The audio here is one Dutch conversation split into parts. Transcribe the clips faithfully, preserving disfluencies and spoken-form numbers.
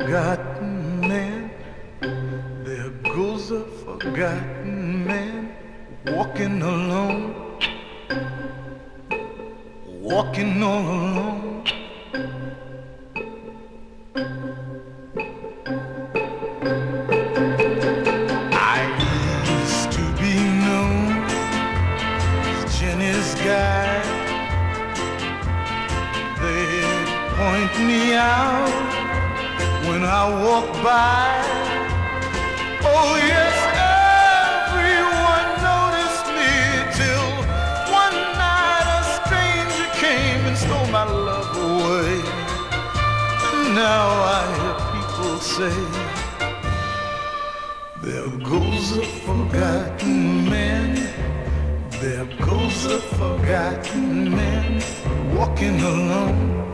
forgotten man. There goes a forgotten man, walking alone, walking all alone. I used to be known as Jenny's guy. They'd point me out when I walk by. Oh yes, everyone noticed me till one night a stranger came and stole my love away. And now I hear people say, there goes a forgotten man, there goes a forgotten man, walking alone,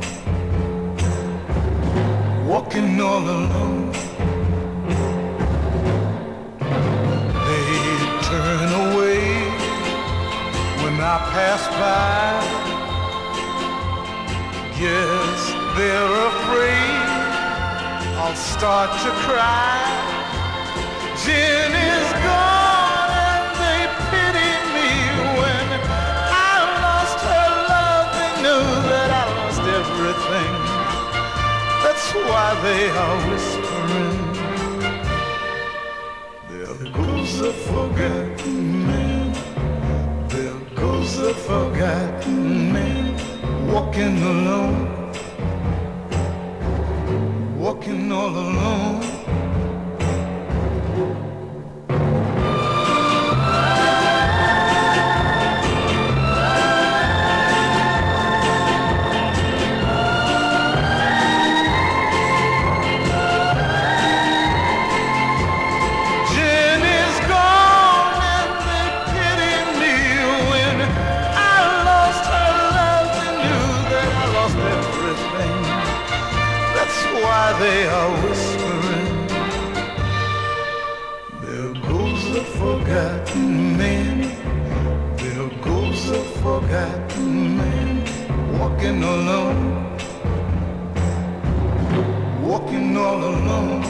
walking all alone. They turn away when I pass by. Yes, they're afraid I'll start to cry. Jen is gone and they pity me. When I lost her love, they knew that I lost everything. That's why they are whispering, there goes a forgotten man, there goes a forgotten man, walking alone, walking all alone. They are whispering, there goes a forgotten man, there goes a forgotten man, walking alone, walking all alone,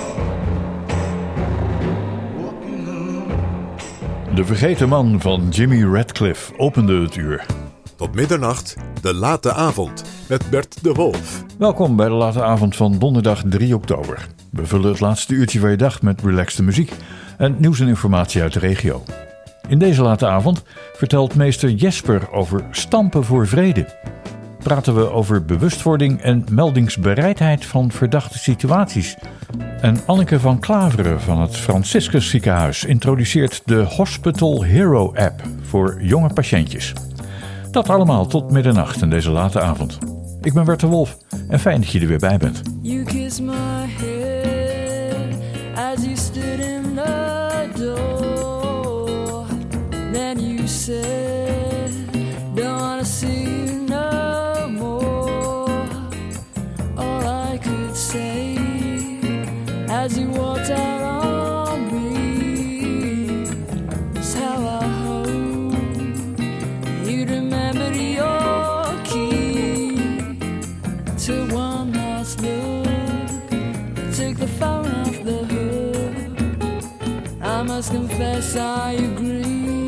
walking alone. De vergeten man van Jimmy Radcliffe opende het uur. Tot middernacht, de late avond, met Bert de Wolf. Welkom bij de late avond van donderdag drie oktober. We vullen het laatste uurtje van je dag met relaxte muziek en nieuws en informatie uit de regio. In deze late avond vertelt meester Jesper over stampen voor vrede. Praten we over bewustwording en meldingsbereidheid van verdachte situaties. En Anneke van Klaveren van het Franciscus Ziekenhuis introduceert de Hospital Hero app voor jonge patiëntjes. Dat allemaal tot middernacht in deze late avond. Ik ben Bert de Wolf en fijn dat je er weer bij bent. You kissed my head as you stood in the door. Then you said, don't wanna see you no more. All I could say as you walked out on me was how I hope you'd remember your key to one last look. Took the phone off the hook. I must confess I agree.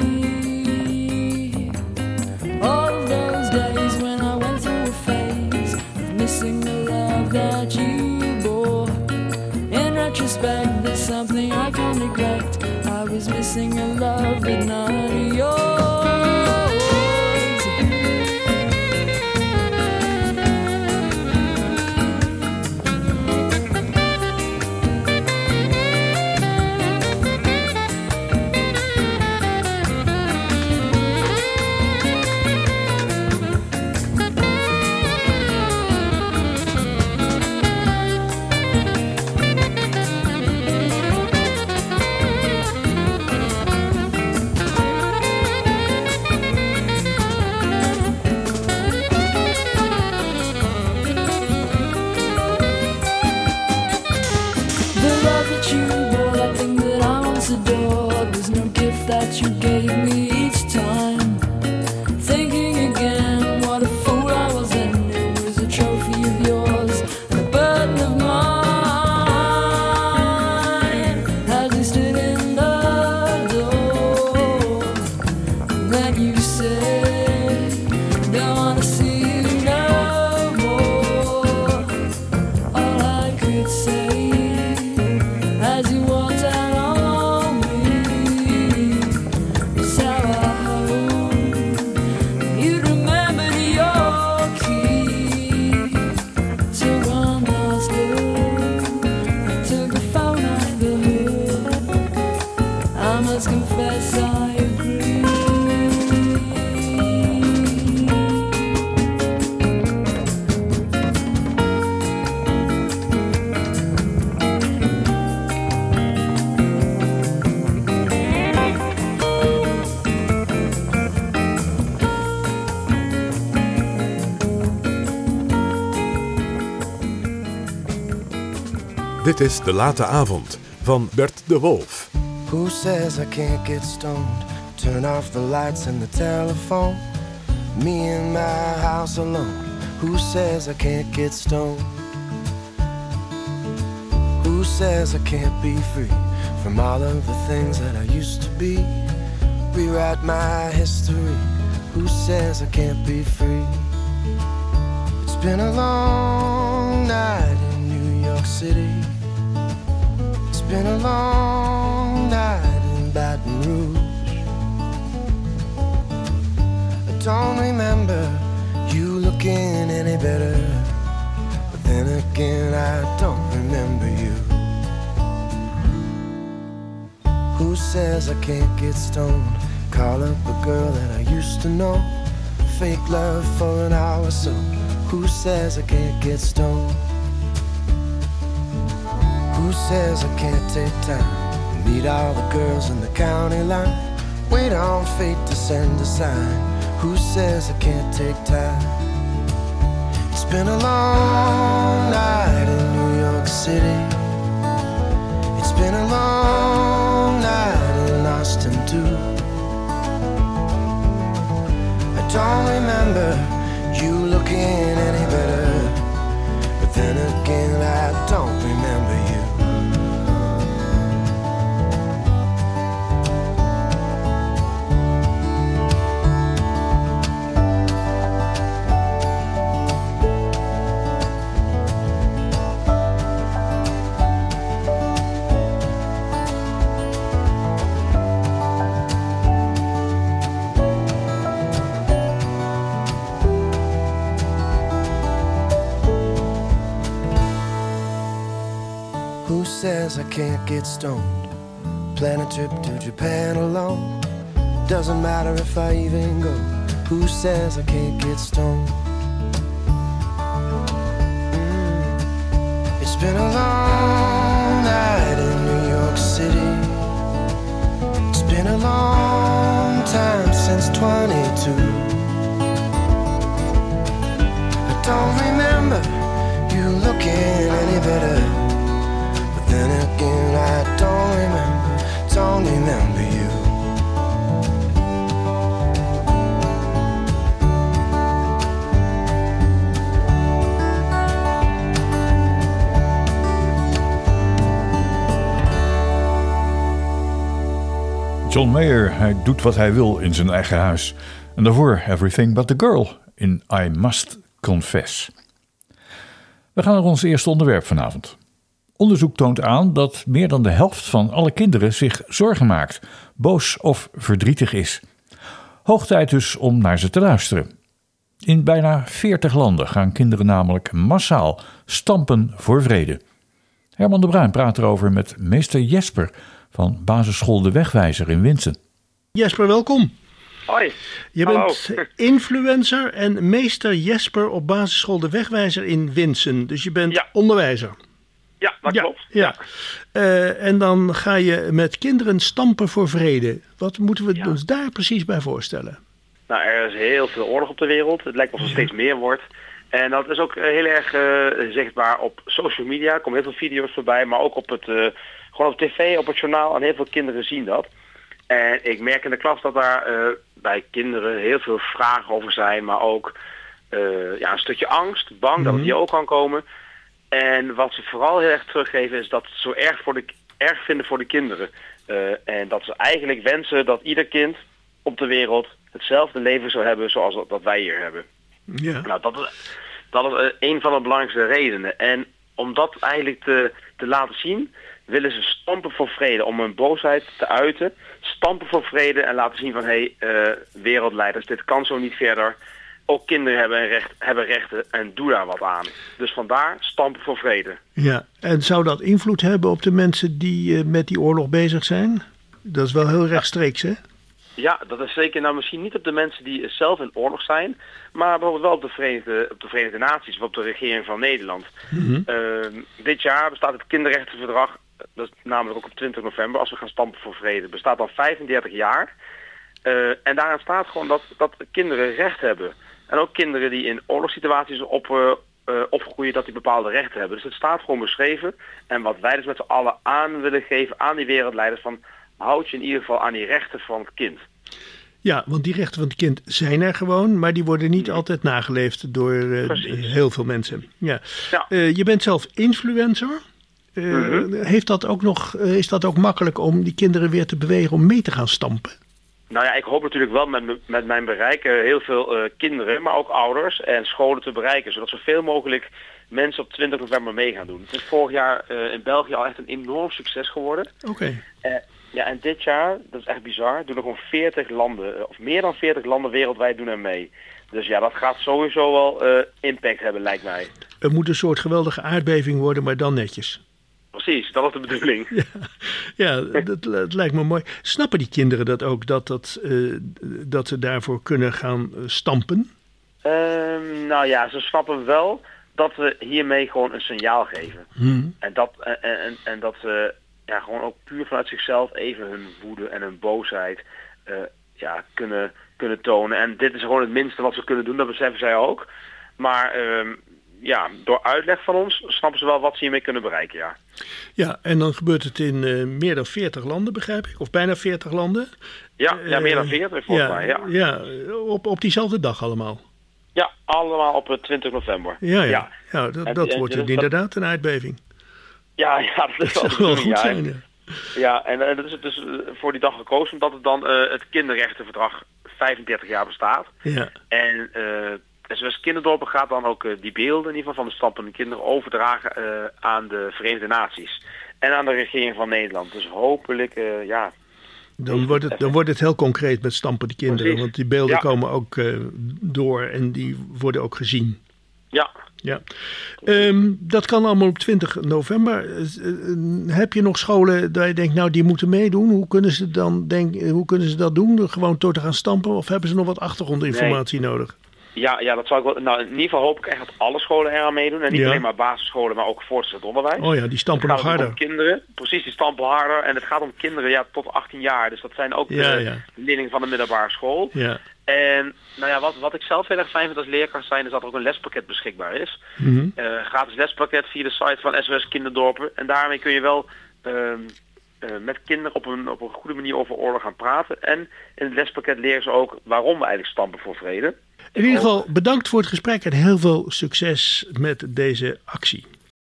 All of those days when I went through a phase of missing the love that you bore. In retrospect, there's something I can't neglect. I was missing a love but not yours. That you gave me each time. Thinking again, what a fool I was then. It was a trophy of yours, a burden of mine. Dit is De Late Avond van Bert de Wolf. Who says I can't get stoned? Turn off the lights and the telephone. Me in my house alone. Who says I can't get stoned? Who says I can't be free from all of the things that I used to be? Rewrite my history. Who says I can't be free? It's been a long night in New York City. It's been a long night in Baton Rouge. I don't remember you looking any better, but then again I don't remember you. Who says I can't get stoned? Call up a girl that I used to know. Fake love for an hour or so. Who says I can't get stoned? Who says I can't take time and meet all the girls in the county line? Wait on fate to send a sign. Who says I can't take time? It's been a long night in New York City. It's been a long night in Austin too. I don't remember you looking any better, but then again I don't remember you. Who says I can't get stoned? Plan a trip to Japan alone. Doesn't matter if I even go. Who says I can't get stoned? Mm. It's been a long night in New York City. It's been a long time since twenty-two. I don't remember you looking any better. Then again, I don't remember, don't remember you. John Mayer, hij doet wat hij wil in zijn eigen huis. En daarvoor Everything But The Girl in I Must Confess. We gaan naar ons eerste onderwerp vanavond. Onderzoek toont aan dat meer dan de helft van alle kinderen zich zorgen maakt, boos of verdrietig is. Hoog tijd dus om naar ze te luisteren. In bijna veertig landen gaan kinderen namelijk massaal stampen voor vrede. Herman de Bruin praat erover met meester Jesper van basisschool De Wegwijzer in Winsen. Jesper, welkom. Hoi. Je Hallo. bent influencer en meester Jesper op basisschool De Wegwijzer in Winsen. Dus je bent Ja. onderwijzer. Ja, dat ja, klopt. Ja. Uh, en dan ga je met kinderen stampen voor vrede. Wat moeten we Ja. ons daar precies bij voorstellen? Nou, er is heel veel oorlog op de wereld. Het lijkt alsof er steeds meer wordt. En dat is ook uh, heel erg uh, zichtbaar op social media. Er komen heel veel video's voorbij, maar ook op het, uh, gewoon op tv, op het journaal. En heel veel kinderen zien dat. En ik merk in de klas dat daar uh, bij kinderen heel veel vragen over zijn. Maar ook uh, ja, een stukje angst, bang dat het hier ook kan komen. En wat ze vooral heel erg teruggeven is dat ze het zo erg, voor de, erg vinden voor de kinderen. Uh, en dat ze eigenlijk wensen dat ieder kind op de wereld hetzelfde leven zou hebben zoals dat, dat wij hier hebben. Ja. Nou, dat is, dat is uh, een van de belangrijkste redenen. En om dat eigenlijk te, te laten zien, willen ze stampen voor vrede. Om hun boosheid te uiten, stampen voor vrede en laten zien van hé, hey, uh, wereldleiders, dit kan zo niet verder. Ook kinderen hebben, een recht, hebben rechten en doe daar wat aan. Dus vandaar stampen voor vrede. Ja, en zou dat invloed hebben op de mensen die uh, met die oorlog bezig zijn? Dat is wel heel rechtstreeks, hè? Ja, dat is zeker nou misschien niet op de mensen die zelf in oorlog zijn, maar bijvoorbeeld wel op de Verenigde, op de Verenigde Naties of op de regering van Nederland. Mm-hmm. Uh, dit jaar bestaat het kinderrechtenverdrag, dat is namelijk ook op twintig november, als we gaan stampen voor vrede, bestaat al vijfendertig jaar. Uh, en daarin staat gewoon dat, dat kinderen recht hebben. En ook kinderen die in oorlogssituaties op, uh, uh, opgroeien dat die bepaalde rechten hebben. Dus het staat gewoon beschreven. En wat wij dus met z'n allen aan willen geven aan die wereldleiders van houd je in ieder geval aan die rechten van het kind. Ja, want die rechten van het kind zijn er gewoon, maar die worden niet altijd nageleefd door uh, heel veel mensen. Ja. Ja. Uh, je bent zelf influencer. Uh, mm-hmm. Heeft dat ook nog, uh, is dat ook makkelijk om die kinderen weer te bewegen om mee te gaan stampen? Nou ja, ik hoop natuurlijk wel met, met mijn bereik uh, heel veel uh, kinderen, maar ook ouders en scholen te bereiken. Zodat zoveel mogelijk mensen op twintig november mee gaan doen. Het is vorig jaar uh, in België al echt een enorm succes geworden. Oké. Okay. Uh, ja, en dit jaar, dat is echt bizar, doen er gewoon veertig landen, of meer dan veertig landen wereldwijd doen er mee. Dus ja, dat gaat sowieso wel uh, impact hebben, lijkt mij. Het moet een soort geweldige aardbeving worden, maar dan netjes. Precies, dat is de bedoeling. Ja, ja dat, dat lijkt me mooi. Snappen die kinderen dat ook, dat, dat, uh, dat ze daarvoor kunnen gaan stampen? Uh, nou ja, ze snappen wel dat we hiermee gewoon een signaal geven. Hmm. En dat, en, en, en dat ze ja, gewoon ook puur vanuit zichzelf even hun woede en hun boosheid uh, ja, kunnen, kunnen tonen. En dit is gewoon het minste wat ze kunnen doen, dat beseffen zij ook. Maar uh, ja, door uitleg van ons snappen ze wel wat ze hiermee kunnen bereiken, ja. Ja, en dan gebeurt het in uh, meer dan veertig landen, begrijp ik? Of bijna veertig landen? Ja, ja meer dan veertig volgens ja, mij, ja. Ja, op, op diezelfde dag allemaal? Ja, allemaal op twintig november. Ja, ja. ja. ja dat, en, dat en, wordt en, inderdaad dat... een aardbeving. Ja, ja, dat is dat wel, wel goed ja, zijn, ja. Ja, en, en dat is het dus voor die dag gekozen omdat het dan uh, het kinderrechtenverdrag vijfendertig jaar bestaat. Ja. En uh, S O S Kinderdorpen gaat dan ook uh, die beelden in ieder geval van de stampende kinderen overdragen uh, aan de Verenigde Naties. En aan de regering van Nederland. Dus hopelijk, uh, ja... Dan wordt, het, dan wordt het heel concreet met stampende kinderen. Precies. Want die beelden ja. komen ook uh, door en die worden ook gezien. Ja. ja. Um, dat kan allemaal op twintig november. Uh, heb je nog scholen dat je denkt, nou die moeten meedoen? Hoe kunnen ze, dan denk, hoe kunnen ze dat doen? Gewoon door te gaan stampen? Of hebben ze nog wat achtergrondinformatie nee. nodig? Ja, ja, dat zou ik wel. Nou, in ieder geval hoop ik echt dat alle scholen eraan meedoen. En niet ja. alleen maar basisscholen, maar ook voortgezet onderwijs. Oh ja, die stampen nog harder. Om kinderen, precies, die stampen harder. En het gaat om kinderen ja, tot achttien jaar. Dus dat zijn ook ja, de ja. leerlingen van de middelbare school. Ja. En nou ja, wat, wat ik zelf heel erg fijn vind als leerkracht zijn, is dat er ook een lespakket beschikbaar is. Mm-hmm. Uh, gratis lespakket via de site van S O S Kinderdorpen. En daarmee kun je wel uh, uh, met kinderen op een, op een goede manier over oorlog gaan praten. En in het lespakket leren ze ook waarom we eigenlijk stampen voor vrede. In ieder geval bedankt voor het gesprek en heel veel succes met deze actie.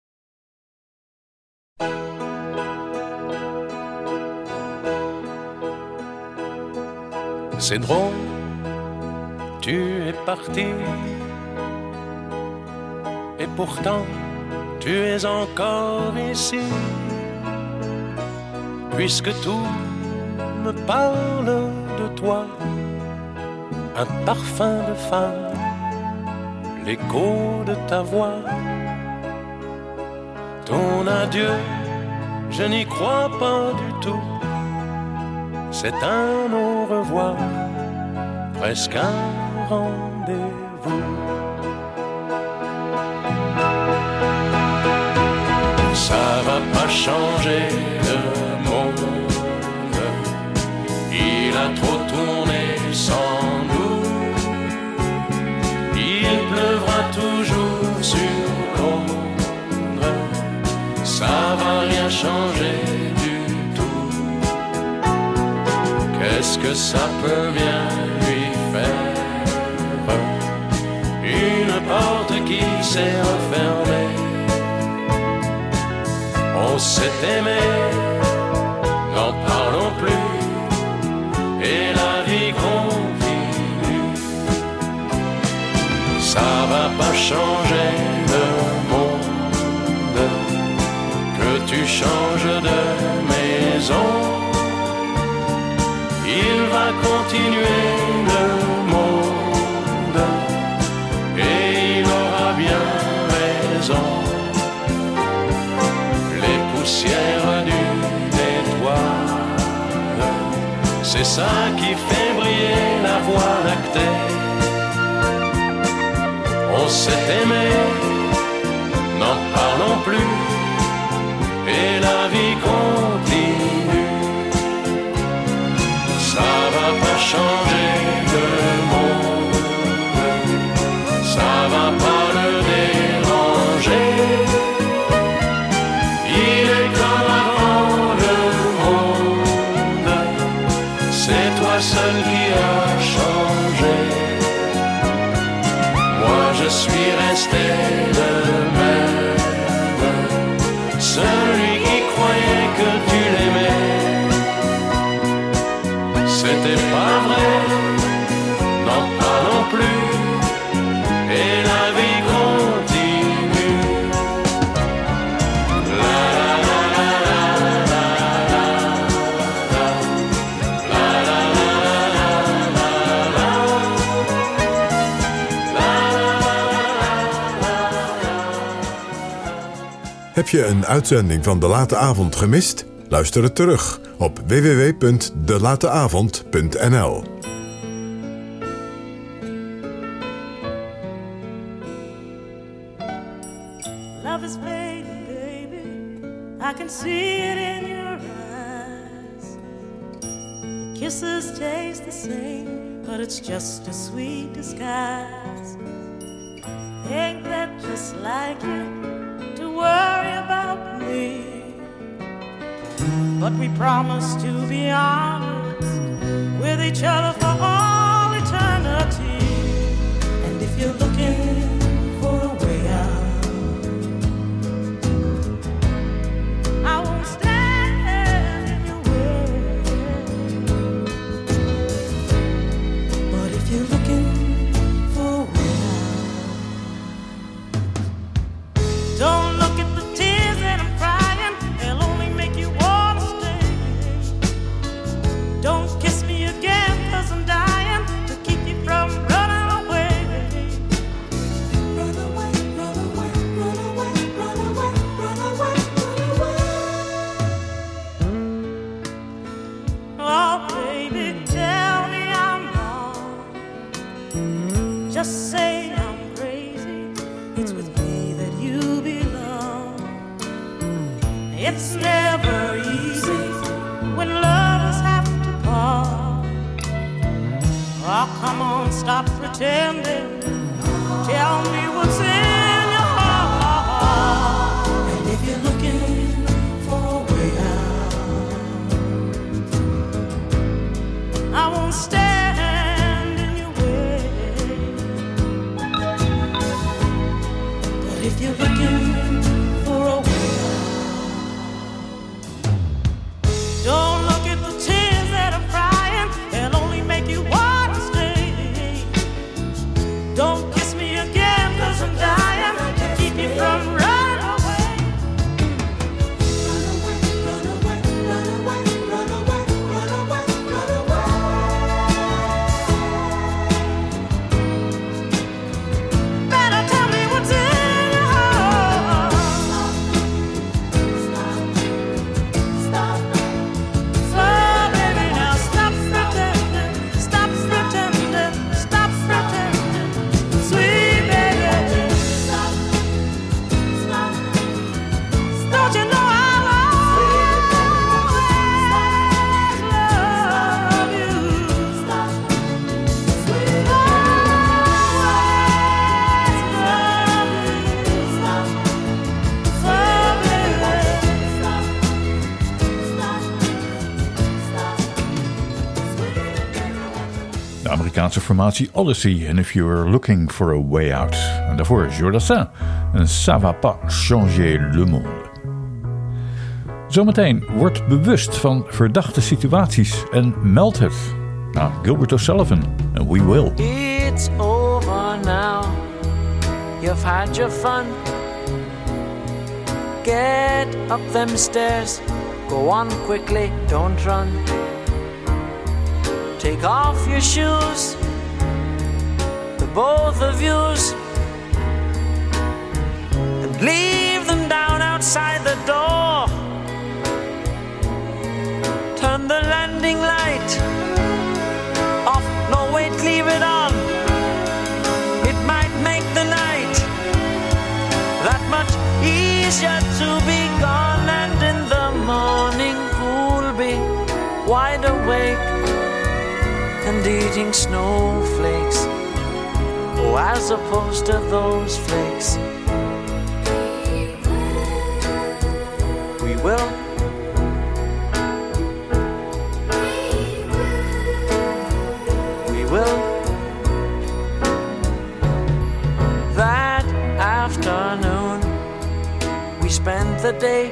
C'est drôle, tu es parti, et pourtant tu es encore ici, puisque tout me parle de toi. Un parfum de femme, l'écho de ta voix. Ton adieu, je n'y crois pas du tout. C'est un au revoir, presque un rendez-vous. Ça va pas changer le monde, il a trop tourné sans nous. Il pleuvra toujours sur Londres, ça va rien changer du tout. Qu'est-ce que ça peut bien lui faire? Une porte qui s'est refermée. On s'est aimé, n'en parlons plus, et la vie continue. Ça va pas changer le monde, que tu changes de maison. Il va continuer le monde, et il aura bien raison. Les poussières d'une étoile, c'est ça qui fait briller la voie lactée. On s'est aimé, n'en parlons plus, et la vie continue. Ça va pas changer le monde, ça va pas le déranger. je suis resté le même, celui qui croyait que tu l'aimais. C'était pas vrai, non pas non plus, et la vie continue. La la la la la la la la la Heb je een uitzending van De Late Avond gemist? Luister het terug op w w w punt de late avond punt n l. Love is fading, baby. I can see it in your eyes. Kisses taste the same, but it's just a sweet disguise. Ain't that just like you to worry about me? But we promised to be honest with each other for all eternity. And if you're looking for a way out, I won't stand in your way. But if you're looking for a way out, don't look at the tears that I'm crying. They'll only make you wanna stay. Don't kiss me again, 'cause I'm dying to keep you from running away. Run away, run away, run away, run away, run away, run away. Oh, baby, tell me I'm wrong. Just say I'm crazy. It's with me that you belong. It's never easy when lovers have to part. Oh, come on, stop pretending. Tell me what's in your heart. And if you're looking for a way out, I won't stand in your way. But if you're looking for a way out, don't look at the tears that I'm crying. They'll only make you want to stay. Don't kiss me again, 'cause I'm dying to keep you from running away. Run away, run away, run away, run away, run away, run away. Better tell me what's in your heart. Stop, stop, stop. So baby, now stop pretending, stop pretending, stop pretending, sweet baby. Stop, stop. Don't you know I'll always love you? Stop, sweet, always love you. Stop, so baby. Stop, stop, stop, sweet. De Amerikaanse formatie Odyssey en If You're Looking for a Way Out. En daarvoor Jodassin en Ça va pas changer le monde. Zometeen word bewust van verdachte situaties en meld het. Nou, Gilbert O'Sullivan en We Will. It's over now. You've had your fun. Get up them stairs. Go on quickly, don't run. Take off your shoes, the both of yous, and leave them down outside the door. Turn the landing light off, no wait, leave it on. It might make the night that much easier to be gone. And in the morning we'll be wide awake and eating snowflakes, oh, as opposed to those flakes. We will. We will. spent the day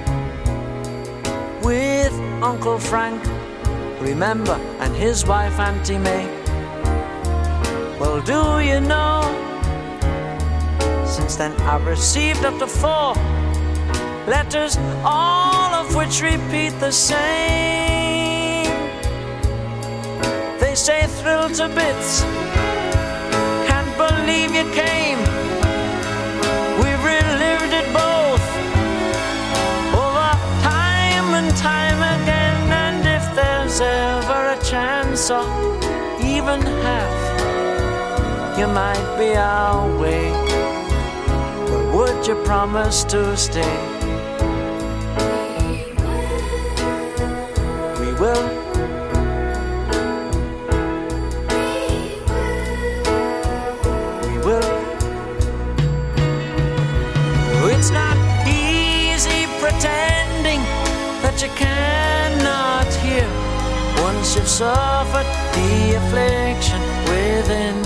with Uncle Frank, remember, and his wife Auntie May. Well, do you know, since then I've received up to four letters, all of which repeat the same. They say thrilled to bits, can't believe you came. We've relived it both over time and time again, and if there's ever a chance or even half, you might be our way. But would you promise to stay? We will. We will. It's not easy pretending that you cannot hear once you've suffered the affliction within.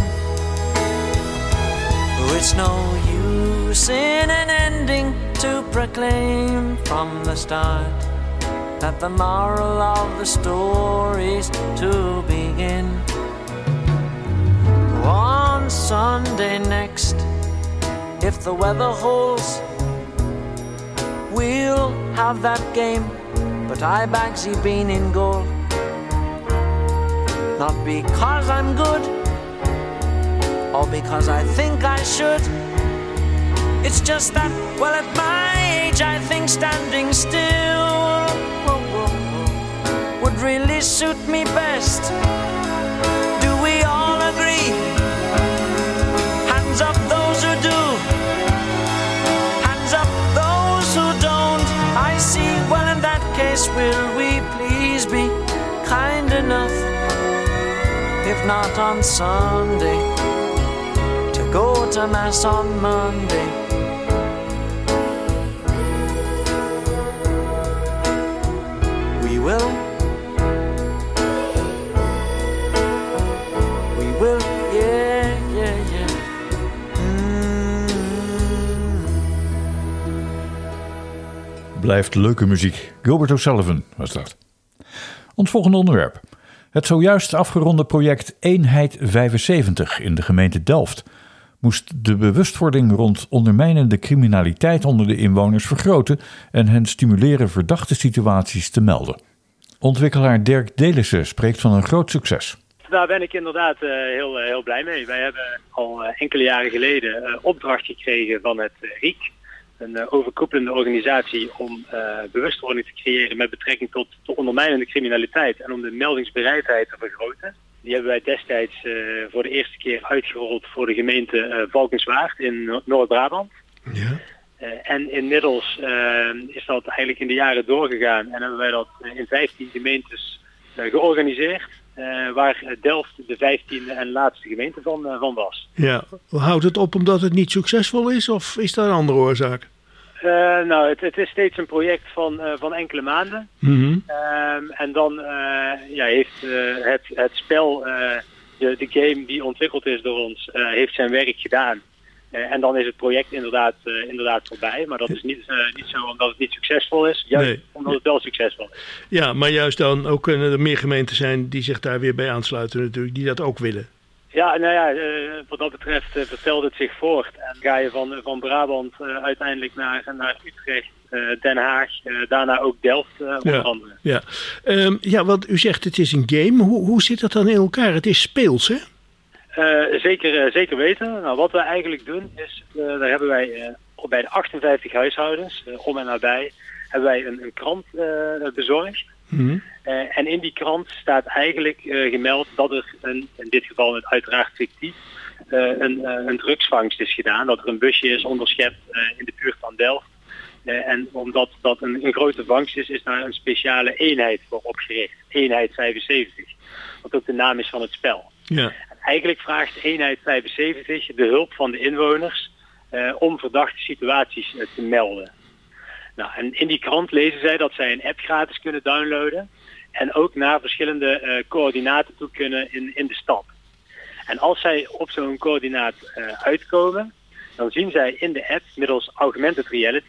It's no use in an ending to proclaim from the start that the moral of the story's to begin. On Sunday next, if the weather holds, we'll have that game, but I Bagsy Bean in goal. Not because I'm good, or because I think I should. It's just that, well, at my age I think standing still would really suit me best. Do we all agree? Hands up those who do, hands up those who don't. I see, well, in that case, will we please be kind enough, if not on Sunday, go to Mass on Monday. We will. We will, yeah, yeah, yeah. Mm. Blijft leuke muziek. Gilbert O'Sullivan was dat. Ons volgende onderwerp. Het zojuist afgeronde project Eenheid vijfenzeventig in de gemeente Delft moest de bewustwording rond ondermijnende criminaliteit onder de inwoners vergroten en hen stimuleren verdachte situaties te melden. Ontwikkelaar Dirk Delissen spreekt van een groot succes. Daar ben ik inderdaad uh, heel, uh, heel blij mee. Wij hebben al uh, enkele jaren geleden uh, opdracht gekregen van het uh, R I C, een uh, overkoepelende organisatie om uh, bewustwording te creëren met betrekking tot de ondermijnende criminaliteit en om de meldingsbereidheid te vergroten. Die hebben wij destijds uh, voor de eerste keer uitgerold voor de gemeente uh, Valkenswaard in Noord-Brabant. Ja. Uh, en inmiddels uh, is dat eigenlijk in de jaren doorgegaan en hebben wij dat in vijftien gemeentes uh, georganiseerd. Uh, waar Delft de vijftiende en laatste gemeente van, uh, van was. Ja, houdt het op omdat het niet succesvol is of is daar een andere oorzaak? Uh, nou, het, het is steeds een project van, uh, van enkele maanden. Mm-hmm. Um, en dan uh, ja, heeft uh, het, het spel, uh, de, de game die ontwikkeld is door ons, uh, heeft zijn werk gedaan. Uh, en dan is het project inderdaad, uh, inderdaad voorbij. Maar dat is niet, uh, niet zo omdat het niet succesvol is. Juist nee. Omdat het wel succesvol is. Ja, maar juist dan ook kunnen er meer gemeenten zijn die zich daar weer bij aansluiten natuurlijk. Die dat ook willen. Ja, nou ja, uh, wat dat betreft uh, vertelt het zich voort. En ga je van, van Brabant uh, uiteindelijk naar, naar Utrecht, uh, Den Haag, uh, daarna ook Delft uh, onder ja, andere. Ja, um, ja, want u zegt het is een game. Hoe, hoe zit dat dan in elkaar? Het is speels, hè? Uh, zeker, uh, zeker weten. Nou, wat we eigenlijk doen is, uh, daar hebben wij uh, bij de achtenvijftig huishoudens, uh, om en nabij, hebben wij een, een krant uh, bezorgd. Mm-hmm. Uh, en in die krant staat eigenlijk uh, gemeld dat er, een, in dit geval uiteraard fictief, uh, een, uh, een drugsvangst is gedaan. Dat er een busje is onderschept uh, in de buurt van Delft. Uh, en omdat dat een, een grote vangst is, is daar een speciale eenheid voor opgericht. Eenheid vijfenzeventig. Wat ook de naam is van het spel. Ja. Eigenlijk vraagt Eenheid vijfenzeventig de hulp van de inwoners uh, om verdachte situaties uh, te melden. Nou, en in die krant lezen zij dat zij een app gratis kunnen downloaden en ook naar verschillende uh, coördinaten toe kunnen in, in de stad. En als zij op zo'n coördinaat uh, uitkomen, dan zien zij in de app middels augmented reality,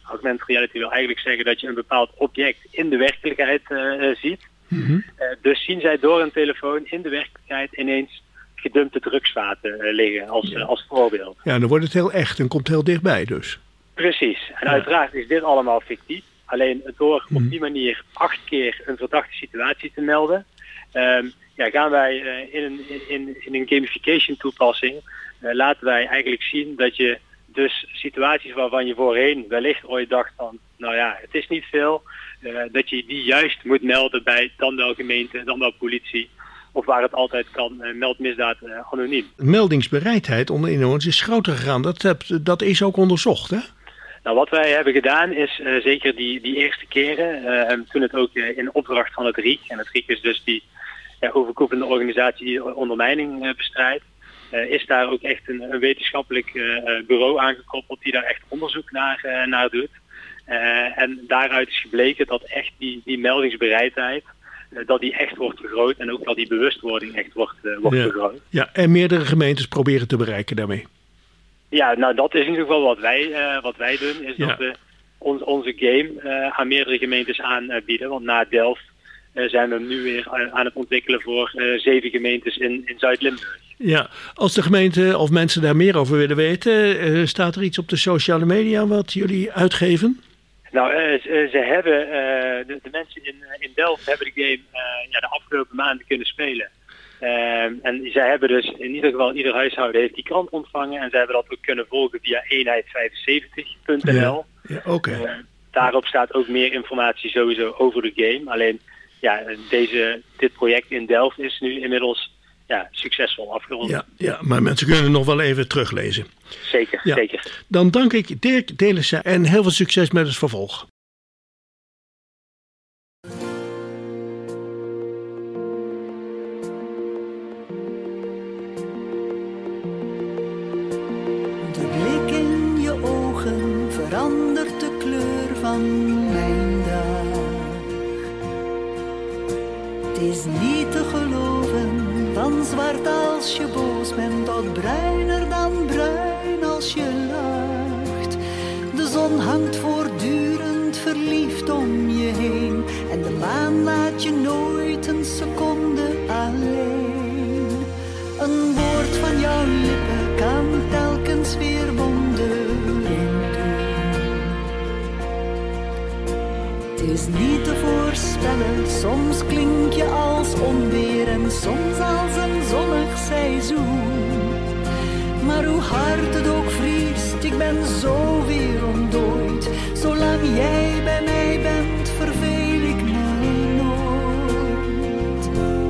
augmented reality wil eigenlijk zeggen dat je een bepaald object in de werkelijkheid uh, ziet. Mm-hmm. Uh, dus zien zij door een telefoon in de werkelijkheid ineens gedumpte drugsvaten uh, liggen als, Ja. uh, als voorbeeld. Ja, dan wordt het heel echt en komt heel dichtbij dus. Precies. En Ja. uiteraard is dit allemaal fictief. Alleen door Mhm. op die manier acht keer een verdachte situatie te melden, um, ja, gaan wij uh, in, een, in, in een gamification toepassing, uh, laten wij eigenlijk zien dat je dus situaties waarvan je voorheen wellicht ooit dacht van, nou ja, het is niet veel, uh, dat je die juist moet melden bij dan wel gemeente, dan wel politie, of waar het altijd kan, uh, meld misdaad uh, anoniem. Meldingsbereidheid onder inwoners is groter gegaan. Dat, heb- dat is ook onderzocht, hè? Nou, wat wij hebben gedaan is uh, zeker die, die eerste keren, uh, en toen het ook uh, in opdracht van het R I C, en het R I C is dus die ja, overkoepelende organisatie die ondermijning uh, bestrijdt, uh, is daar ook echt een, een wetenschappelijk uh, bureau aangekoppeld die daar echt onderzoek naar, uh, naar doet. Uh, en daaruit is gebleken dat echt die, die meldingsbereidheid, uh, dat die echt wordt vergroot en ook dat die bewustwording echt wordt, uh, wordt Ja. vergroot. Ja, en meerdere gemeentes proberen te bereiken daarmee. Ja, nou dat is in ieder geval wat wij, uh, wat wij doen, is Ja. dat we ons, onze game uh, aan meerdere gemeentes aanbieden. Want na Delft uh, zijn we hem nu weer uh, aan het ontwikkelen voor uh, zeven gemeentes in, in Zuid-Limburg. Ja, als de gemeente of mensen daar meer over willen weten, eh, staat er iets op de sociale media wat jullie uitgeven? Nou, uh, ze, ze hebben, uh, de, de mensen in, uh, in Delft hebben de game uh, ja, de afgelopen maanden kunnen spelen. Uh, en zij hebben dus in ieder geval, ieder huishouden heeft die krant ontvangen en zij hebben dat ook kunnen volgen via eenheid vijfenzeventig punt n l. Ja, ja, oké. Uh, daarop staat ook meer informatie sowieso over de game. Alleen ja, deze, dit project in Delft is nu inmiddels ja, succesvol afgerond. Ja, ja, maar mensen kunnen het nog wel even teruglezen. Zeker, Ja. zeker. Dan dank ik Dirk Delissen en heel veel succes met het vervolg. De blik in je ogen verandert de kleur van mijn dag. Het is niet te geloven, van zwart als je boos bent tot bruiner dan bruin als je lacht. De zon hangt voortdurend verliefd om je heen en de maan laat je nooit een seconde alleen. Een woord van jouw lippen kan telkens weer wonderen doen. Het is niet te voorspellen, soms klink je als onweer en soms als een zonnig seizoen. Maar hoe hard het ook vriest, ik ben zo weer ontdooid. Zolang jij bij mij bent, verveel ik me nooit.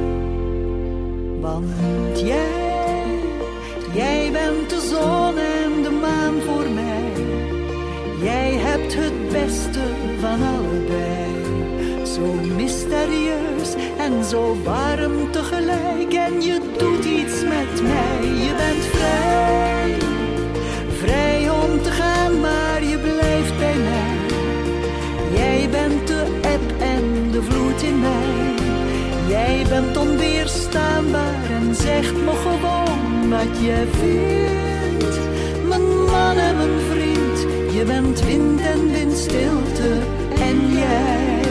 Want jij, jij bent de zon en de maan voor mij. Jij hebt het beste van allebei. Zo mysterieus en zo warm tegelijk. En je doet iets met mij. Je bent vrij, vrij om te gaan, maar je blijft bij mij. Jij bent de eb en de vloed in mij. Jij bent onweerstaanbaar en zegt me gewoon wat jij vindt. Mijn man en mijn vriend, je bent wind en windstilte. En jij,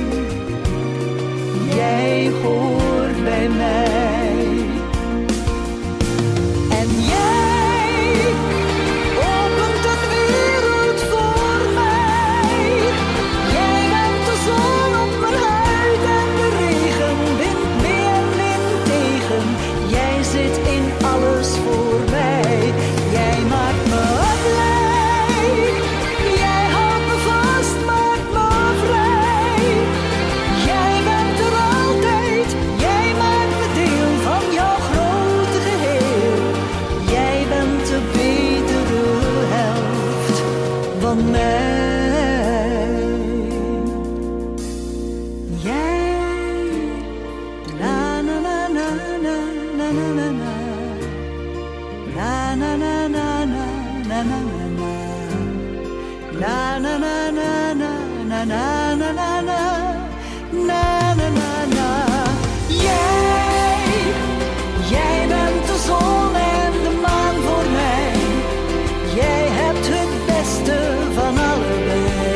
jij hoort bij mij. En jij opent een wereld voor mij. Jij bent de zon op mijn huid en de regen, wind mee en wind tegen. Jij zit in alles voor mij. Jij maakt me blij. Jij houdt me vast, maakt me vrij. Jij bent er altijd. Jij maakt me deel van jouw grote geheel. Jij bent de betere helft van mij. Jij, na na na na na na na na na. Na na na na na na na na na. Na na na na na na na na na na. Na na na na. Jij, jij bent de zon en de maan voor mij. Jij hebt het beste van allebei.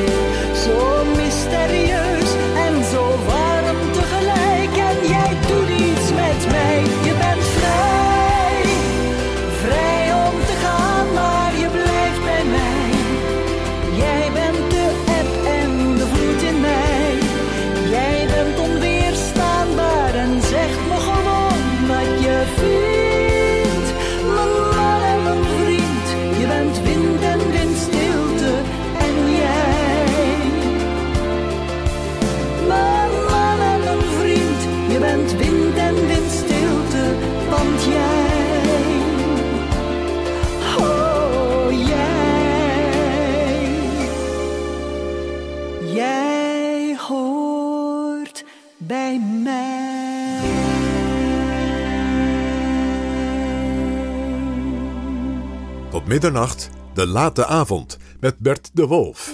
middernacht, de late avond met Bert de Wolf.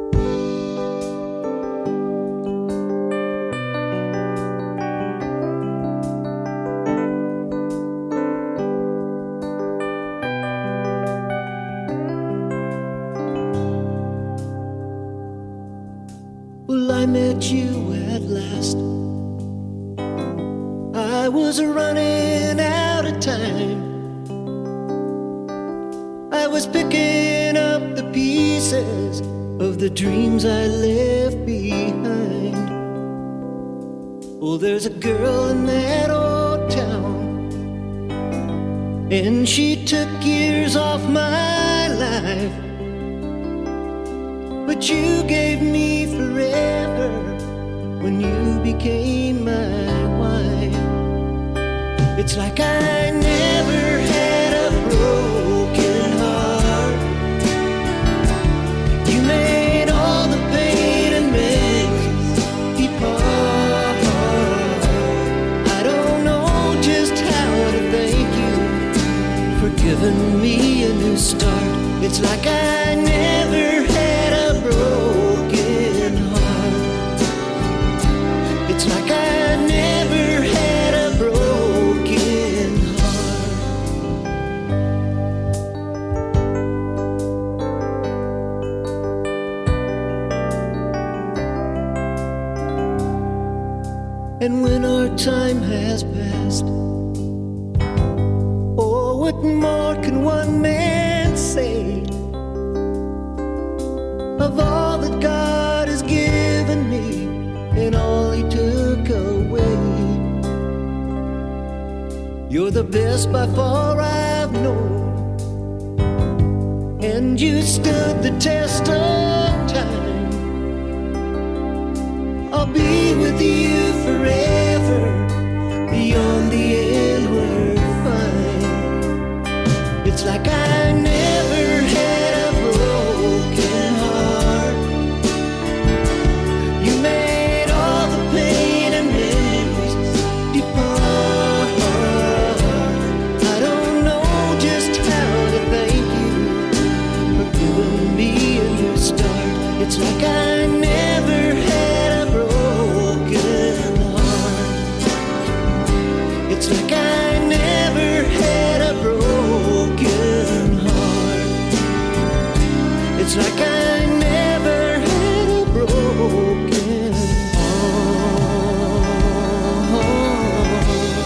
Well, I met you at last. I was running out of time. I was picking up the pieces of the dreams I left behind. Oh, there's a girl in that old town, and she took years off my life. But you gave me forever when you became my wife. It's like I never had a broken heart. You made all the pain and memories depart. I don't know just how to thank you for giving me a new start. It's like I never had a broken heart. It's like I never had a broken heart. And when our time has passed, oh, what more can one man say of all that God has given me and all He took away? You're the best by far I've known, and you stood the test of time. I'll be with you forever, beyond the end we're fine. It's like I never had a broken heart. You made all the pain and memories depart. I don't know just how to thank you for giving me a new start. It's like I never had a broken heart. It's like I never had a broken heart. It's like I never had a broken heart.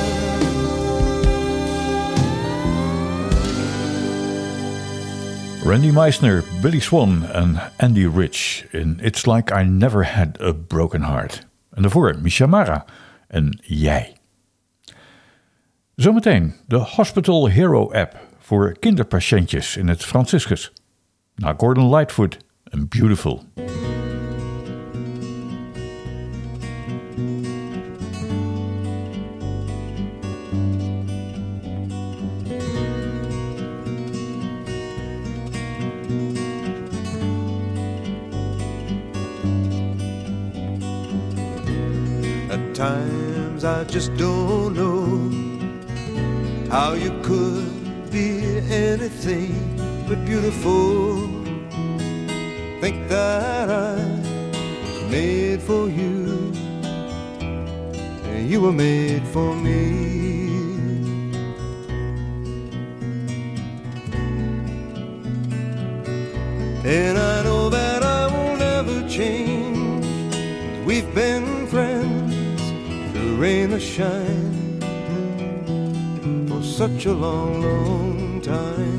Randy Meisner, Billy Swan en Andy Rich in It's Like I Never Had a Broken Heart. En daarvoor Misha Mara en Jij. Zometeen de Hospital Hero app voor kinderpatiëntjes in het Franciscus. Na Gordon Lightfoot en Beautiful. At times I just don't know how you could be anything but beautiful. Think that I was made for you, and you were made for me. And I know that I will never change. We've been friends through rain or shine for such a long, long time.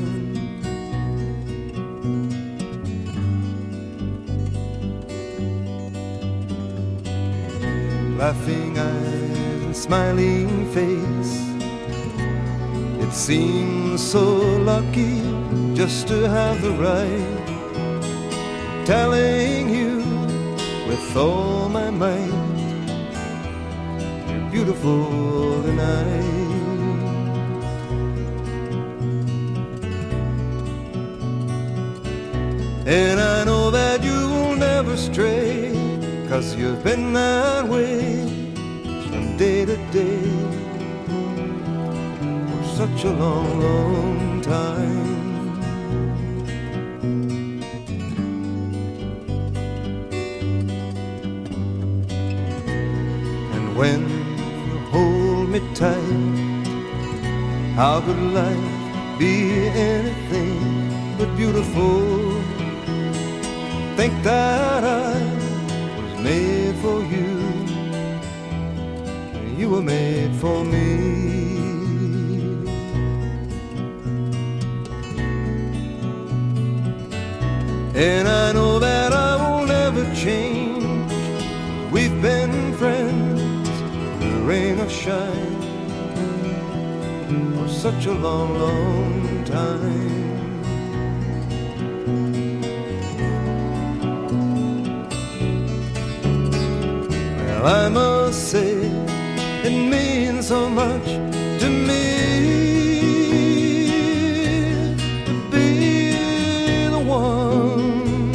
Laughing eyes and smiling face, it seems so lucky just to have the right, telling you with all my might, you're beautiful tonight. And I know that you will never stray, 'cause you've been that way from day to day for such a long, long time. when you hold me tight. How could life be anything but beautiful? Think that I was made for you, you were made for me. And I know that I will never change. We've been friends, the rain or shine, for such a long, long time. Well, I must say it means so much to me to be the one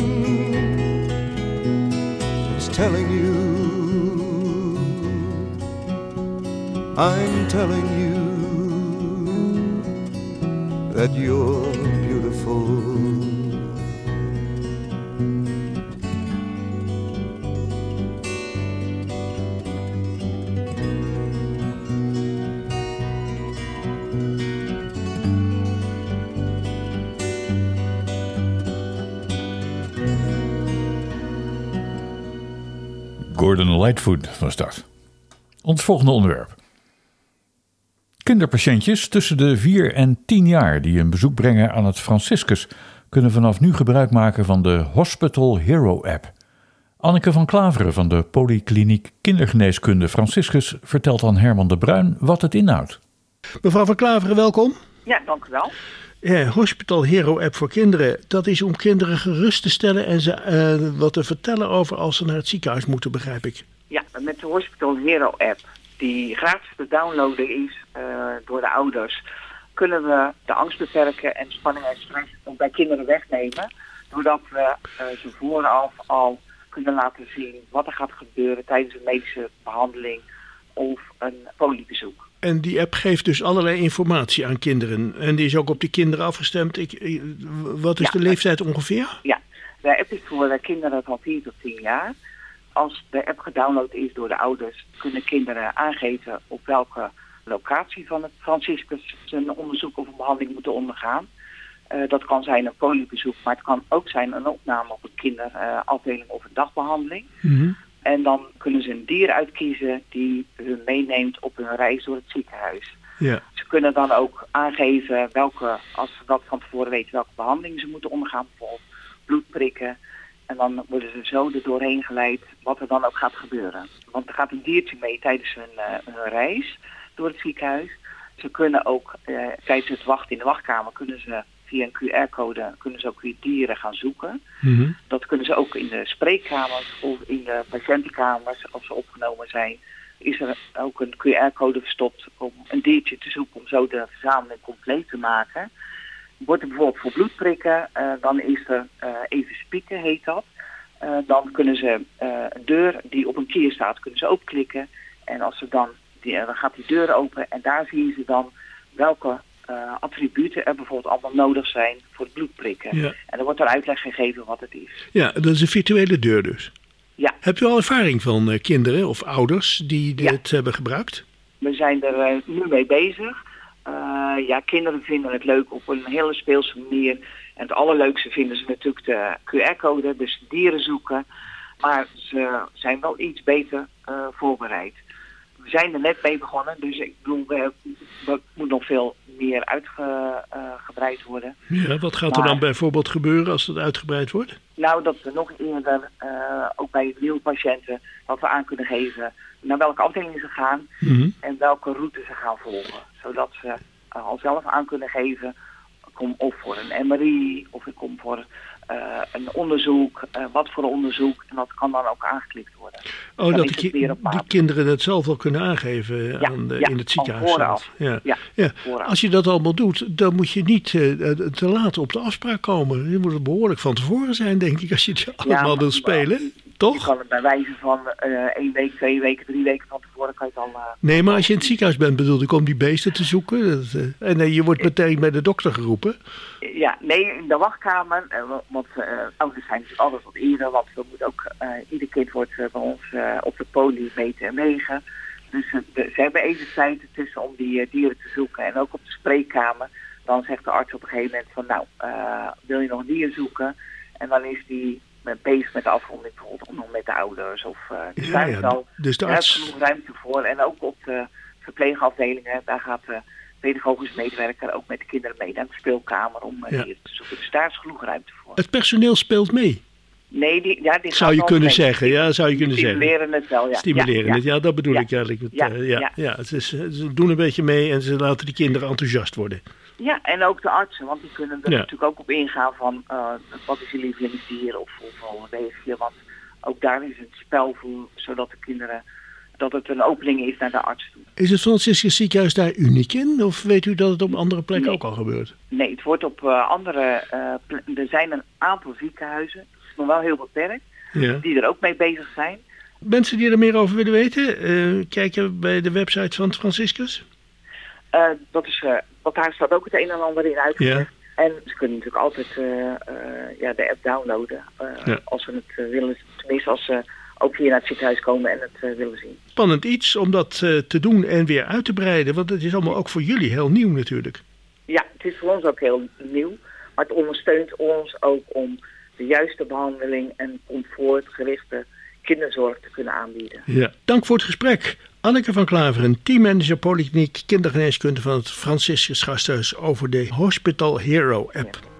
who's telling you, I'm telling you that you're beautiful. Gordon Lightfoot was dat. Ons volgende onderwerp. Kinderpatiëntjes tussen de vier en tien jaar die een bezoek brengen aan het Franciscus kunnen vanaf nu gebruik maken van de Hospital Hero app. Anneke van Klaveren van de Polykliniek Kindergeneeskunde Franciscus vertelt aan Herman de Bruin wat het inhoudt. Mevrouw van Klaveren, welkom. Ja, dank u wel. Ja, Hospital Hero app voor kinderen. Dat is om kinderen gerust te stellen en ze uh, wat te vertellen over als ze naar het ziekenhuis moeten, begrijp ik. Ja, met de Hospital Hero app, die gratis te downloaden is uh, door de ouders, kunnen we de angst beperken en spanning en stress ook bij kinderen wegnemen. Doordat we uh, ze vooraf al kunnen laten zien wat er gaat gebeuren tijdens een medische behandeling of een poliebezoek. En die app geeft dus allerlei informatie aan kinderen. En die is ook op die kinderen afgestemd. Ik, ik, wat is ja, de leeftijd ongeveer? Ja, de app is voor kinderen van vier tot tien jaar. Als de app gedownload is door de ouders, kunnen kinderen aangeven op welke locatie van het Franciscus ze een onderzoek of een behandeling moeten ondergaan. Uh, dat kan zijn een poliebezoek, maar het kan ook zijn een opname op een kinderafdeling uh, of een dagbehandeling. Mm-hmm. En dan kunnen ze een dier uitkiezen die hun meeneemt op hun reis door het ziekenhuis. Ja. Ze kunnen dan ook aangeven welke, als ze dat van tevoren weten, welke behandeling ze moeten ondergaan. Bijvoorbeeld bloedprikken. En dan worden ze zo er doorheen geleid wat er dan ook gaat gebeuren. Want er gaat een diertje mee tijdens hun, uh, hun reis door het ziekenhuis. Ze kunnen ook uh, tijdens het wachten in de wachtkamer kunnen ze via een Q R-code kunnen ze ook weer dieren gaan zoeken. Mm-hmm. Dat kunnen ze ook in de spreekkamers of in de patiëntenkamers, als ze opgenomen zijn, is er ook een Q R-code verstopt om een diertje te zoeken om zo de verzameling compleet te maken. Wordt er bijvoorbeeld voor bloedprikken, uh, dan is er uh, even spieken, heet dat. Uh, dan kunnen ze uh, een deur die op een kier staat, kunnen ze opklikken. En als ze dan, die, uh, dan gaat die deur open en daar zien ze dan welke Uh, attributen er bijvoorbeeld allemaal nodig zijn voor het bloedprikken. Ja. En er wordt er uitleg gegeven wat het is. Ja, dat is een virtuele deur dus. Ja. Hebt u al ervaring van uh, kinderen of ouders die dit ja. hebben gebruikt? We zijn er uh, nu mee bezig. Uh, ja, kinderen vinden het leuk op een hele speelse manier. En het allerleukste vinden ze natuurlijk de Q R-code, dus dieren zoeken. Maar ze zijn wel iets beter uh, voorbereid. We zijn er net mee begonnen, dus ik bedoel, we, we moet nog veel meer uitgebreid uh, worden. Ja, wat gaat maar, er dan bijvoorbeeld gebeuren als het uitgebreid wordt? Nou, dat we nog eerder, uh, ook bij nieuwe patiënten, dat we aan kunnen geven naar welke afdeling ze gaan mm-hmm. en welke route ze gaan volgen. Zodat ze uh, al zelf aan kunnen geven, ik kom of voor een M R I of ik kom voor uh, een onderzoek, uh, wat voor een onderzoek. En dat kan dan ook aangeklikt worden. Oh, dan dat die, ki- die kinderen het zelf wel kunnen aangeven ja, aan de, ja, in het ziekenhuis. Vooraf. Ja. Ja, ja. Als je dat allemaal doet, dan moet je niet uh, te laat op de afspraak komen. Je moet het behoorlijk van tevoren zijn, denk ik, als je het allemaal ja, wil spelen. Toch? Je kan het bij wijze van uh, één week, twee weken, drie weken van tevoren kan je het al... Uh, nee, maar als je in het ziekenhuis bent, bedoel ik om die beesten te zoeken. Dat, uh, en uh, je wordt meteen bij de dokter geroepen. Ja, nee, in de wachtkamer. Uh, want uh, ouders zijn natuurlijk altijd wat eerder. Want we moeten ook, uh, ieder kind wordt uh, bij ons uh, op de poli meten en wegen. Dus uh, de, ze hebben even tijd tussen om die uh, dieren te zoeken. En ook op de spreekkamer, dan zegt de arts op een gegeven moment van, nou, uh, wil je nog een dier zoeken? En dan is die bezig met de afronding, bijvoorbeeld om nog met de ouders. Of, uh, dus ja, daar ja. is al, Dus de daar arts... is genoeg ruimte voor. En ook op de verpleegafdelingen, daar gaat de pedagogisch medewerker ook met de kinderen mee naar de speelkamer om uh, Ja. dieren te zoeken. Dus daar is genoeg ruimte voor. Het personeel speelt mee. Nee, die, ja, die Zou gaan je wel kunnen mee. zeggen, ja, zou je kunnen zeggen. Stimuleren het wel, ja. Stimuleren ja, het, ja, dat bedoel ja. ik eigenlijk. Met, Ja, uh, ja, ja. ja. Het is, ze doen een beetje mee en ze laten die kinderen enthousiast worden. Ja, en ook de artsen, want die kunnen er Ja. natuurlijk ook op ingaan van uh, wat is je lievelingsdier of hoeveel leef je. Want ook daar is het spel voor, zodat de kinderen, dat het een opening is naar de arts toe. Is het Franciscus ziekenhuis daar uniek in? Of weet u dat het op andere plekken Nee. ook al gebeurt? Nee, het wordt op uh, andere, uh, ple- er zijn een aantal ziekenhuizen, het is nog wel heel beperkt, Ja. die er ook mee bezig zijn. Mensen die er meer over willen weten, uh, kijken bij de website van het Franciscus. Uh, dat is, uh, want daar staat ook het een en ander in uitgelegd. Ja. En ze kunnen natuurlijk altijd uh, uh, ja, de app downloaden. Uh, Ja. Als ze het uh, willen, tenminste als ze ook hier naar het ziekenhuis komen en het uh, willen zien. Spannend iets om dat uh, te doen en weer uit te breiden. Want het is allemaal ook voor jullie heel nieuw natuurlijk. Ja, het is voor ons ook heel nieuw. Maar het ondersteunt ons ook om de juiste behandeling en comfortgerichte kinderzorg te kunnen aanbieden. Ja. Dank voor het gesprek. Anneke van Klaveren, teammanager Polykliniek Kindergeneeskunde van het Franciscus Gasthuis over de Hospital Hero app. Ja.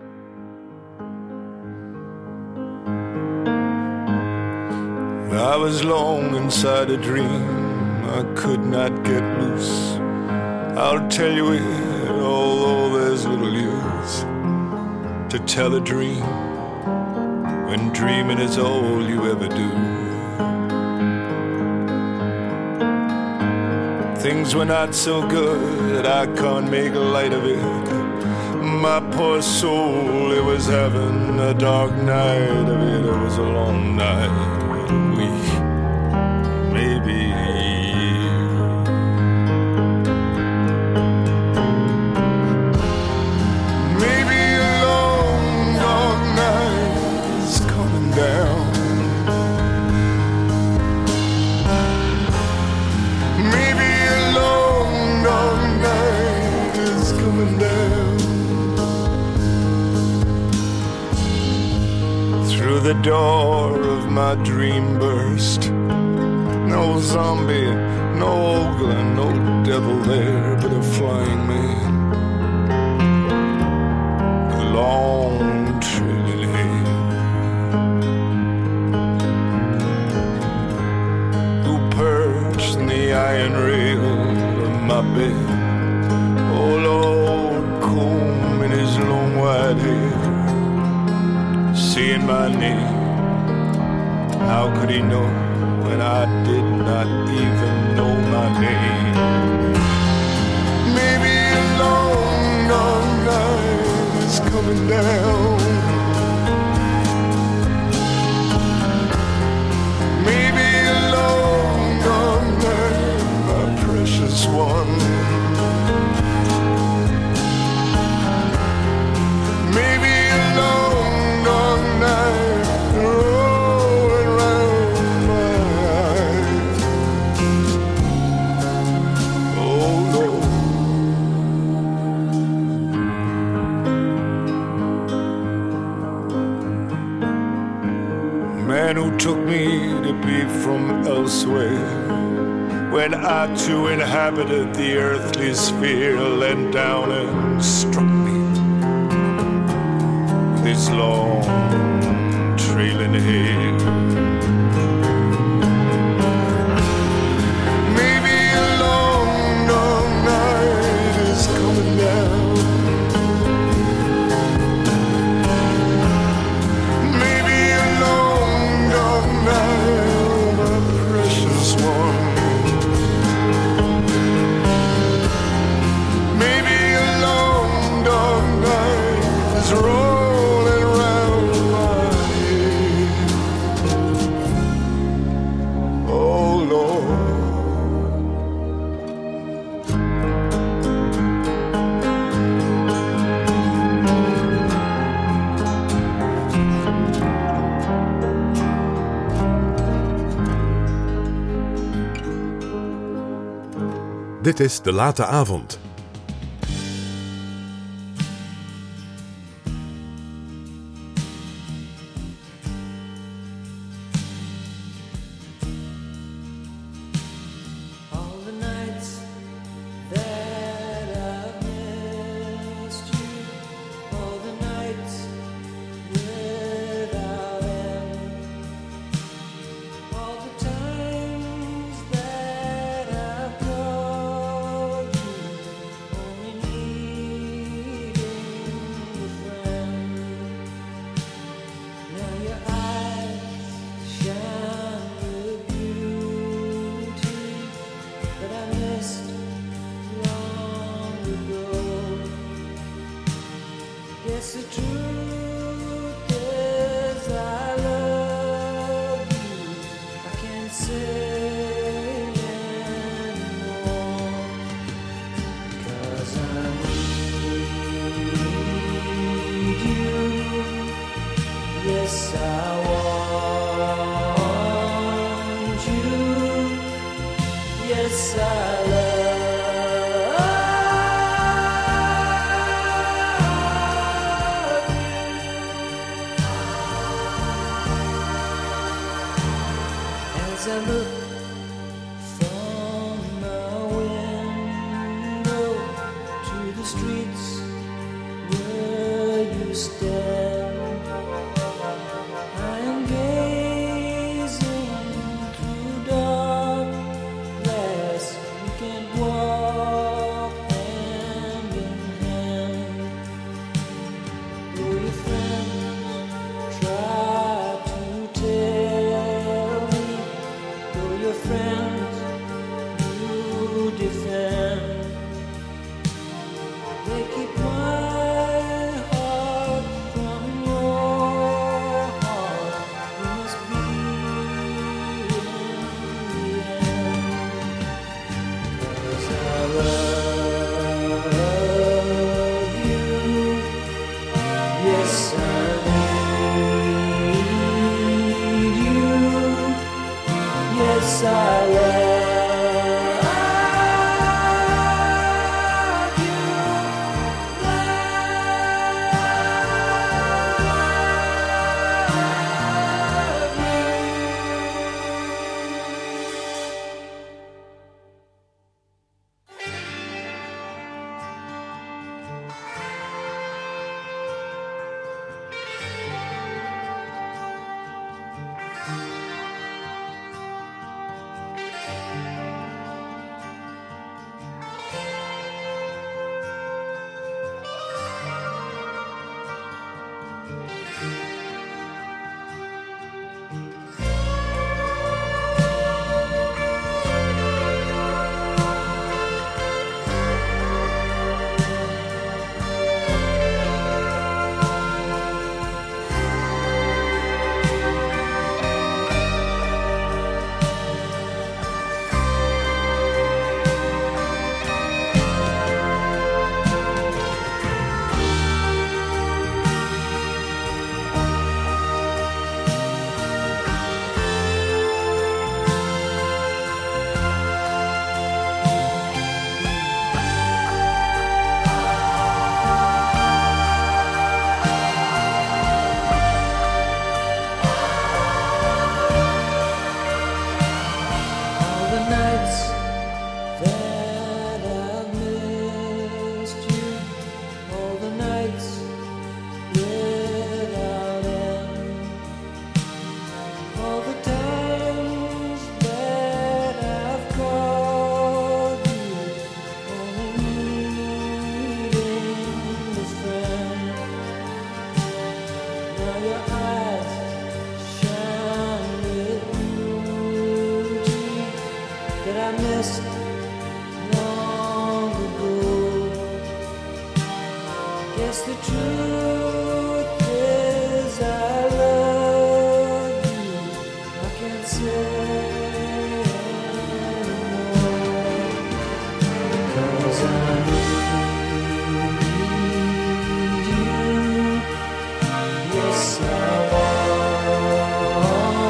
I was long inside a dream I could not get loose. I'll tell you it, although there's little use to tell a dream when dreaming is all you ever do. Things were not so good, I can't make light of it. My poor soul, it was having a dark night of it. It was a long night. Week, maybe a year. Maybe a long, dark night is coming down. Maybe a long, dark night is coming down. Through the door of my dream burst. No zombie, no ogre, no devil there, but a flying man with long trailing hair, who perched in the iron rail of my bed. Oh Lord, comb in his long white hair, seeing my name. How could he know when I did not even know my name? Maybe a long, long night is coming down. Maybe a long, long night, my precious one. Maybe a long, long night. Who took me to be from elsewhere, when I too inhabited the earthly sphere, leant down and struck me with his long trailing hair. Maybe a long, long night is coming down. Rolling round my head. Dit is De Late Avond.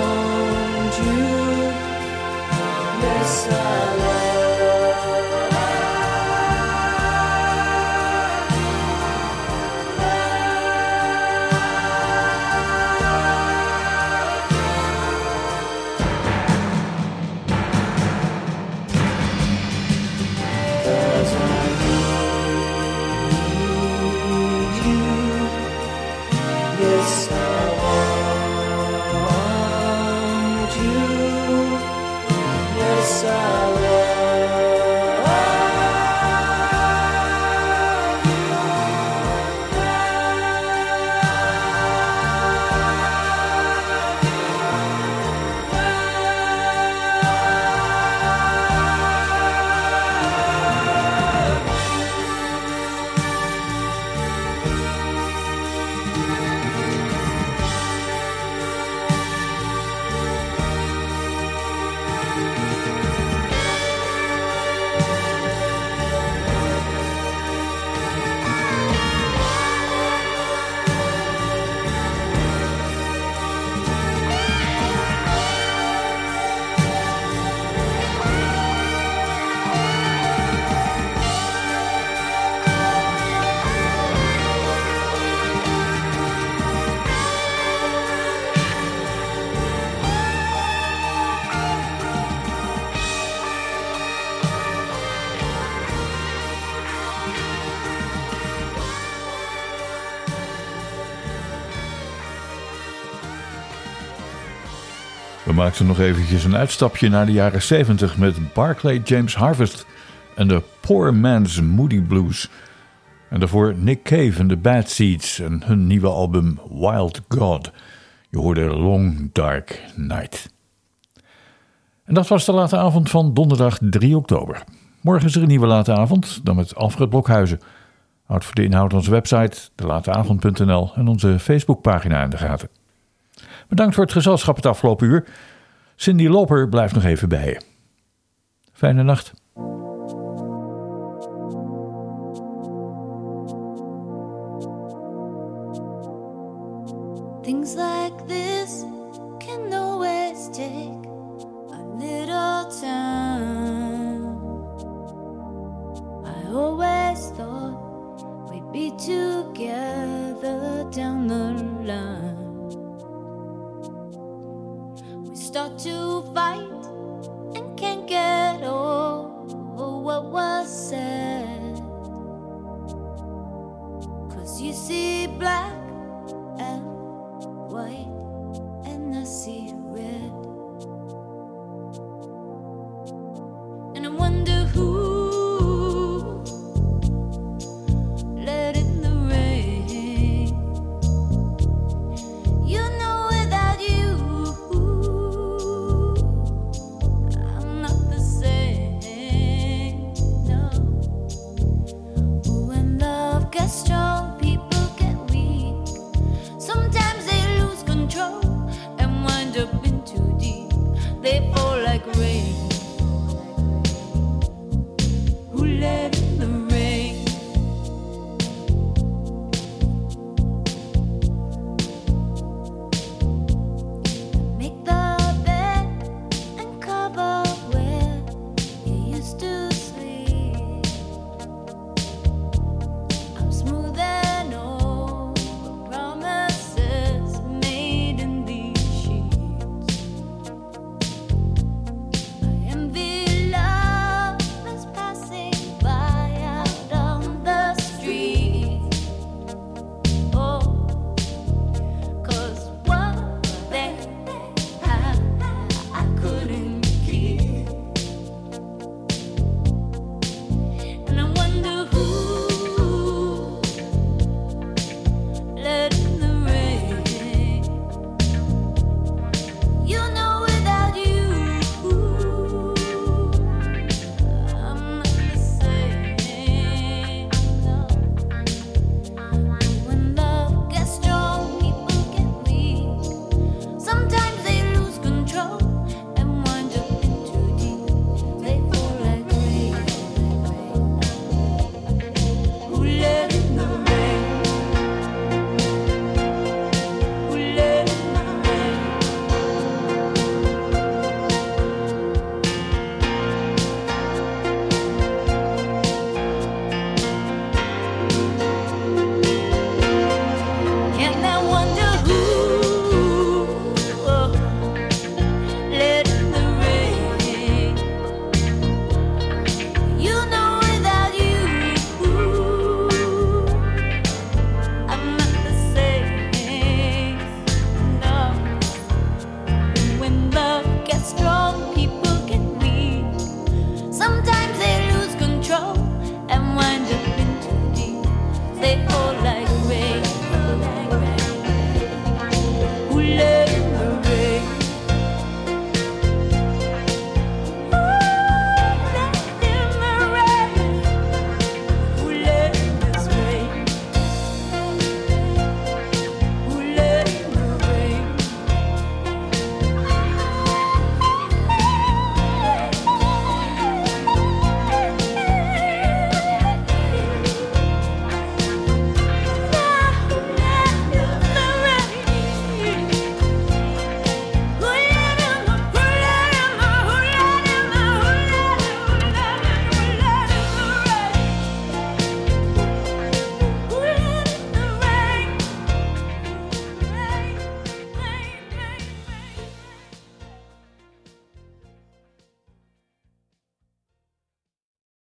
Yes, I love We maakten nog eventjes een uitstapje naar de jaren zeventig met Barclay James Harvest en de Poor Man's Moody Blues. En daarvoor Nick Cave en de Bad Seeds en hun nieuwe album Wild God. Je hoorde Long Dark Night. En dat was de late avond van donderdag drie oktober. Morgen is er een nieuwe late avond, dan met Alfred Blokhuizen. Houd voor de inhoud onze website, de lateavond punt n l en onze Facebookpagina in de gaten. Bedankt voor het gezelschap het afgelopen uur. Cyndi Lauper blijft nog even bij je. Fijne nacht. Things like this can always take a little time. I always thought we'd be together down the line. We start to fight